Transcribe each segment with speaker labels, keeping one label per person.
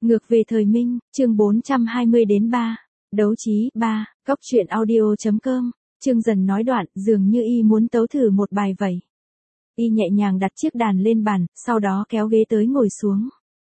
Speaker 1: Ngược về thời Minh, chương 420-3. Đấu trí 3, góc truyện audio.com. Trương Dần nói đoạn, dường như y muốn tấu thử một bài vậy. Y nhẹ nhàng đặt chiếc đàn lên bàn, sau đó kéo ghế tới ngồi xuống.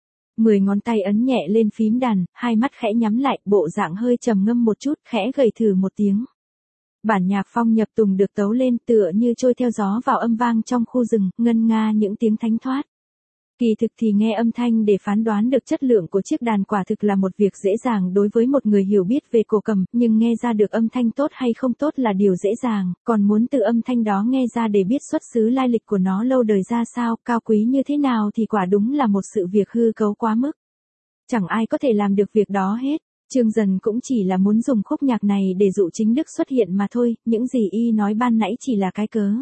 Speaker 1: 10 ngón tay ấn nhẹ lên phím đàn, hai mắt khẽ nhắm lại, bộ dạng hơi trầm ngâm một chút, khẽ gầy thử một tiếng. Bản nhạc phong nhập tùng được tấu lên tựa như trôi theo gió vào âm vang trong khu rừng, ngân nga những tiếng thánh thoát. Kỳ thực thì nghe âm thanh để phán đoán được chất lượng của chiếc đàn quả thực là một việc dễ dàng đối với một người hiểu biết về cổ cầm, nhưng nghe ra được âm thanh tốt hay không tốt là điều dễ dàng, còn muốn từ âm thanh đó nghe ra để biết xuất xứ lai lịch của nó lâu đời ra sao, cao quý như thế nào thì quả đúng là một sự việc hư cấu quá mức. Chẳng ai có thể làm được việc đó hết. Trương Dần cũng chỉ là muốn dùng khúc nhạc này để dụ chính đức xuất hiện mà thôi, những gì y nói ban nãy chỉ là cái cớ.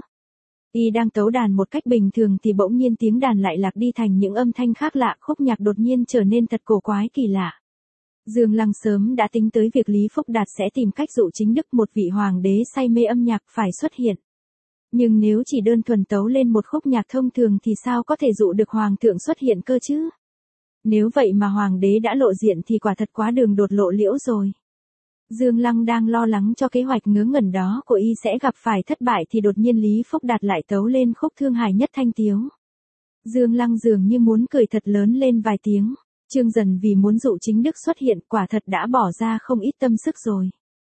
Speaker 1: Y đang tấu đàn một cách bình thường thì bỗng nhiên tiếng đàn lại lạc đi thành những âm thanh khác lạ, khúc nhạc đột nhiên trở nên thật cổ quái kỳ lạ. Dương Lăng sớm đã tính tới việc Lý Phúc Đạt sẽ tìm cách dụ chính đức, một vị hoàng đế say mê âm nhạc, phải xuất hiện. Nhưng nếu chỉ đơn thuần tấu lên một khúc nhạc thông thường thì sao có thể dụ được hoàng thượng xuất hiện cơ chứ? Nếu vậy mà hoàng đế đã lộ diện thì quả thật quá đường đột lộ liễu rồi. Dương Lăng đang lo lắng cho kế hoạch ngớ ngẩn đó của y sẽ gặp phải thất bại thì đột nhiên Lý Phúc Đạt lại tấu lên khúc Thương Hải Nhất Thanh Tiếu. Dương Lăng dường như muốn cười thật lớn lên vài tiếng. Trương Dần vì muốn dụ chính đức xuất hiện quả thật đã bỏ ra không ít tâm sức rồi.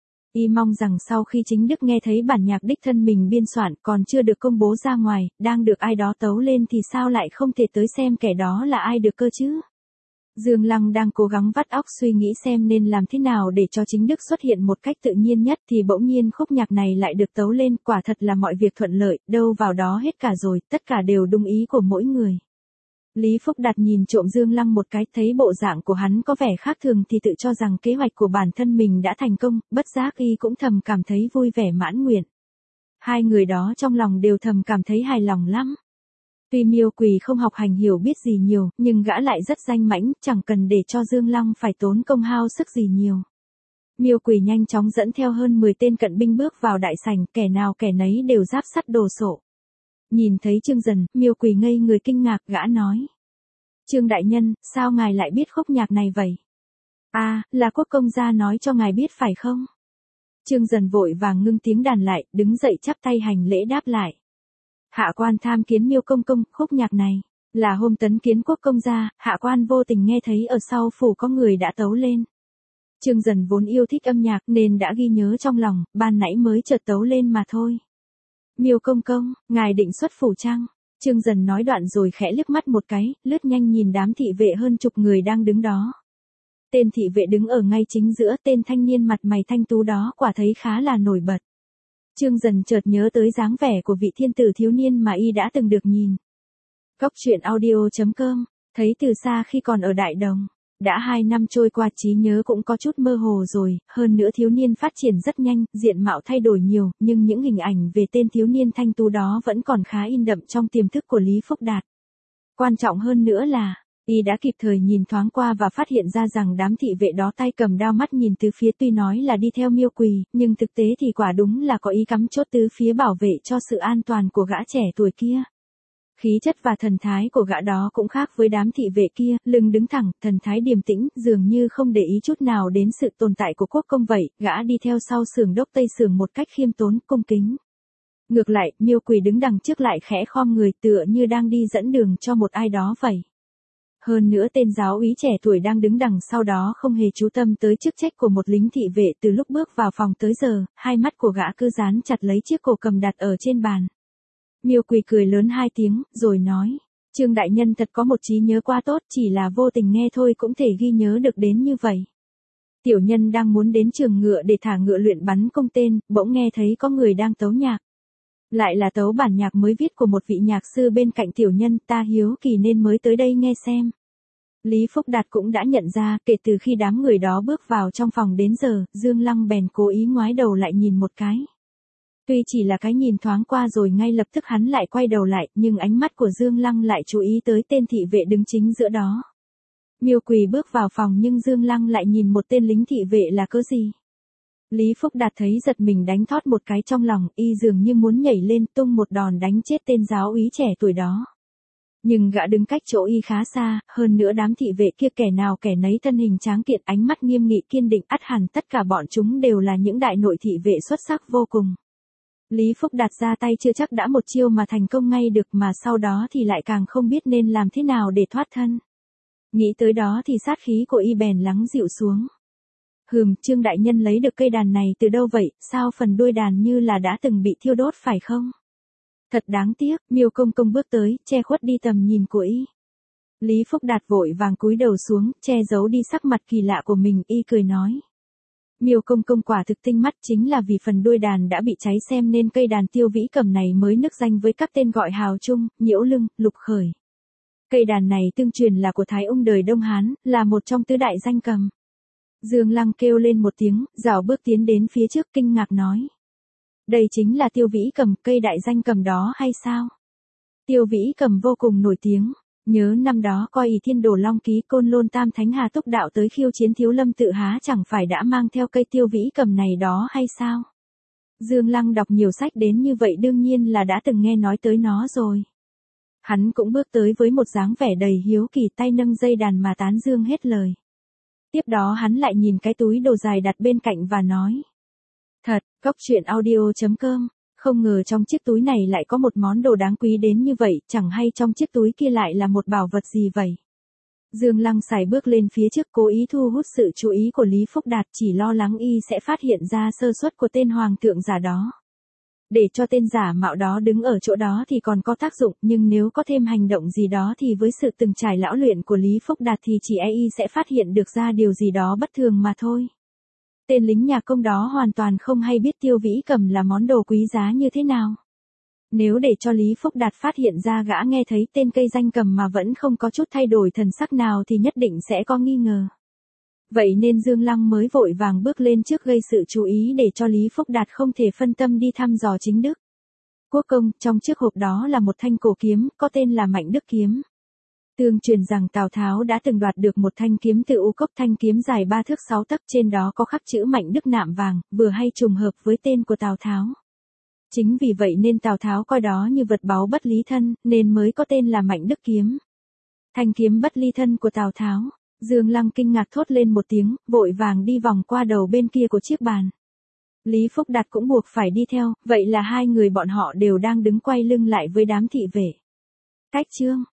Speaker 1: Y mong rằng sau khi chính đức nghe thấy bản nhạc đích thân mình biên soạn còn chưa được công bố ra ngoài, đang được ai đó tấu lên thì sao lại không thể tới xem kẻ đó là ai được cơ chứ? Dương Lăng đang cố gắng vắt óc suy nghĩ xem nên làm thế nào để cho chính đức xuất hiện một cách tự nhiên nhất thì bỗng nhiên khúc nhạc này lại được tấu lên, quả thật là mọi việc thuận lợi, đâu vào đó hết cả rồi, tất cả đều đúng ý của mỗi người. Lý Phúc Đạt nhìn trộm Dương Lăng một cái, thấy bộ dạng của hắn có vẻ khác thường thì tự cho rằng kế hoạch của bản thân mình đã thành công, bất giác y cũng thầm cảm thấy vui vẻ mãn nguyện. Hai người đó trong lòng đều thầm cảm thấy hài lòng lắm. Tuy Miêu Quỳ không học hành hiểu biết gì nhiều, nhưng gã lại rất danh mãnh, chẳng cần để cho Dương Lăng phải tốn công hao sức gì nhiều. Miêu Quỳ nhanh chóng dẫn theo hơn 10 tên cận binh bước vào đại sảnh, kẻ nào kẻ nấy đều giáp sắt đồ sộ. Nhìn thấy Trương Dần, Miêu Quỳ ngây người kinh ngạc, gã nói: "Trương đại nhân, sao ngài lại biết khúc nhạc này vậy?" "À, là Quốc công gia nói cho ngài biết phải không?" Trương Dần vội vàng ngưng tiếng đàn lại, đứng dậy chắp tay hành lễ đáp lại: "Hạ quan tham kiến Miêu công công, khúc nhạc này là hôm tấn kiến Quốc công gia, hạ quan vô tình nghe thấy ở sau phủ có người đã tấu lên." Trương Dần vốn yêu thích âm nhạc nên đã ghi nhớ trong lòng, ban nãy mới chợt tấu lên mà thôi. "Miêu công công, ngài định xuất phủ chăng?" Trương Dần nói đoạn rồi khẽ liếc mắt một cái, lướt nhanh nhìn đám thị vệ hơn chục người đang đứng đó. Tên thị vệ đứng ở ngay chính giữa, tên thanh niên mặt mày thanh tú đó quả thấy khá là nổi bật. Trương Dần chợt nhớ tới dáng vẻ của vị thiên tử thiếu niên mà y đã từng được nhìn. Góc truyện audio.com, thấy từ xa khi còn ở Đại Đồng. Đã 2 năm trôi qua, trí nhớ cũng có chút mơ hồ rồi, hơn nữa thiếu niên phát triển rất nhanh, diện mạo thay đổi nhiều, nhưng những hình ảnh về tên thiếu niên thanh tú đó vẫn còn khá in đậm trong tiềm thức của Lý Phúc Đạt. Quan trọng hơn nữa là, y đã kịp thời nhìn thoáng qua và phát hiện ra rằng đám thị vệ đó tay cầm đao mắt nhìn tứ phía, tuy nói là đi theo Miêu Quỳ, nhưng thực tế thì quả đúng là có ý cắm chốt tứ phía bảo vệ cho sự an toàn của gã trẻ tuổi kia. Khí chất và thần thái của gã đó cũng khác với đám thị vệ kia, lưng đứng thẳng, thần thái điềm tĩnh, dường như không để ý chút nào đến sự tồn tại của quốc công vậy, gã đi theo sau xưởng đốc Tây xưởng một cách khiêm tốn, cung kính. Ngược lại, Miêu Quỳ đứng đằng trước lại khẽ khom người tựa như đang đi dẫn đường cho một ai đó vậy. Hơn nữa tên giáo úy trẻ tuổi đang đứng đằng sau đó không hề chú tâm tới chức trách của một lính thị vệ, từ lúc bước vào phòng tới giờ, hai mắt của gã cứ dán chặt lấy chiếc cổ cầm đặt ở trên bàn. Miêu Quỳ cười lớn 2 tiếng, rồi nói: "Trương đại nhân thật có một trí nhớ quá tốt, chỉ là vô tình nghe thôi cũng thể ghi nhớ được đến như vậy. Tiểu nhân đang muốn đến trường ngựa để thả ngựa luyện bắn cung tên, bỗng nghe thấy có người đang tấu nhạc. Lại là tấu bản nhạc mới viết của một vị nhạc sư bên cạnh tiểu nhân, ta hiếu kỳ nên mới tới đây nghe xem." Lý Phúc Đạt cũng đã nhận ra, kể từ khi đám người đó bước vào trong phòng đến giờ, Dương Lăng bèn cố ý ngoái đầu lại nhìn một cái. Tuy chỉ là cái nhìn thoáng qua rồi ngay lập tức hắn lại quay đầu lại, nhưng ánh mắt của Dương Lăng lại chú ý tới tên thị vệ đứng chính giữa đó. Miêu Quỳ bước vào phòng nhưng Dương Lăng lại nhìn một tên lính thị vệ là cớ gì? Lý Phúc Đạt thấy giật mình đánh thót một cái trong lòng, y dường như muốn nhảy lên tung một đòn đánh chết tên giáo úy trẻ tuổi đó. Nhưng gã đứng cách chỗ y khá xa, hơn nữa đám thị vệ kia kẻ nào kẻ nấy thân hình tráng kiện, ánh mắt nghiêm nghị kiên định, ắt hẳn tất cả bọn chúng đều là những đại nội thị vệ xuất sắc vô cùng. Lý Phúc Đạt ra tay chưa chắc đã một chiêu mà thành công ngay được, mà sau đó thì lại càng không biết nên làm thế nào để thoát thân. Nghĩ tới đó thì sát khí của y bèn lắng dịu xuống. Trương đại nhân lấy được cây đàn này từ đâu vậy, sao phần đuôi đàn như là đã từng bị thiêu đốt phải không? Thật đáng tiếc. Miêu Công Công bước tới, che khuất đi tầm nhìn của y. Lý Phúc Đạt vội vàng cúi đầu xuống, che giấu đi sắc mặt kỳ lạ của mình, y cười nói. Miêu Công Công quả thực tinh mắt, chính là vì phần đuôi đàn đã bị cháy xem nên cây đàn Tiêu Vĩ Cầm này mới nức danh với các tên gọi hào trung, Nhiễu Lưng, Lục Khởi. Cây đàn này tương truyền là của Thái Ung đời Đông Hán, là một trong tứ đại danh cầm. Dương Lăng kêu lên một tiếng, rảo bước tiến đến phía trước, kinh ngạc nói. Đây chính là Tiêu Vĩ Cầm, cây đại danh cầm đó hay sao? Tiêu Vĩ Cầm vô cùng nổi tiếng. Nhớ năm đó coi ỷ Thiên Đồ Long Ký, Côn Lôn Tam Thánh Hà Túc Đạo tới khiêu chiến Thiếu Lâm Tự Há chẳng phải đã mang theo cây Tiêu Vĩ Cầm này đó hay sao? Dương Lăng đọc nhiều sách đến như vậy đương nhiên là đã từng nghe nói tới nó rồi. Hắn cũng bước tới với một dáng vẻ đầy hiếu kỳ, tay nâng dây đàn mà tán dương hết lời. Tiếp đó hắn lại nhìn cái túi đồ dài đặt bên cạnh và nói. Thật, Coctruyện.audio.com, không ngờ trong chiếc túi này lại có một món đồ đáng quý đến như vậy, chẳng hay trong chiếc túi kia lại là một bảo vật gì vậy. Dương Lăng sải bước lên phía trước, cố ý thu hút sự chú ý của Lý Phúc Đạt, chỉ lo lắng y sẽ phát hiện ra sơ suất của tên hoàng thượng giả đó. Để cho tên giả mạo đó đứng ở chỗ đó thì còn có tác dụng, nhưng nếu có thêm hành động gì đó thì với sự từng trải lão luyện của Lý Phúc Đạt thì chỉ e y sẽ phát hiện được ra điều gì đó bất thường mà thôi. Tên lính nhà công đó hoàn toàn không hay biết Tiêu Vĩ Cầm là món đồ quý giá như thế nào. Nếu để cho Lý Phúc Đạt phát hiện ra gã nghe thấy tên cây danh cầm mà vẫn không có chút thay đổi thần sắc nào thì nhất định sẽ có nghi ngờ. Vậy nên Dương Lăng mới vội vàng bước lên trước gây sự chú ý để cho Lý Phúc Đạt không thể phân tâm đi thăm dò chính đức. Quốc công, trong chiếc hộp đó là một thanh cổ kiếm, có tên là Mạnh Đức Kiếm. Tương truyền rằng Tào Tháo đã từng đoạt được một thanh kiếm từ U Cốc, thanh kiếm dài 3 thước 6 tấc, trên đó có khắc chữ Mạnh Đức nạm vàng, vừa hay trùng hợp với tên của Tào Tháo. Chính vì vậy nên Tào Tháo coi đó như vật báu bất lý thân, nên mới có tên là Mạnh Đức Kiếm. Thanh kiếm bất ly thân của Tào Tháo. Dương Lăng kinh ngạc thốt lên một tiếng, vội vàng đi vòng qua đầu bên kia của chiếc bàn. Lý Phúc Đạt cũng buộc phải đi theo, vậy là hai người bọn họ đều đang đứng quay lưng lại với đám thị vệ. Cách chương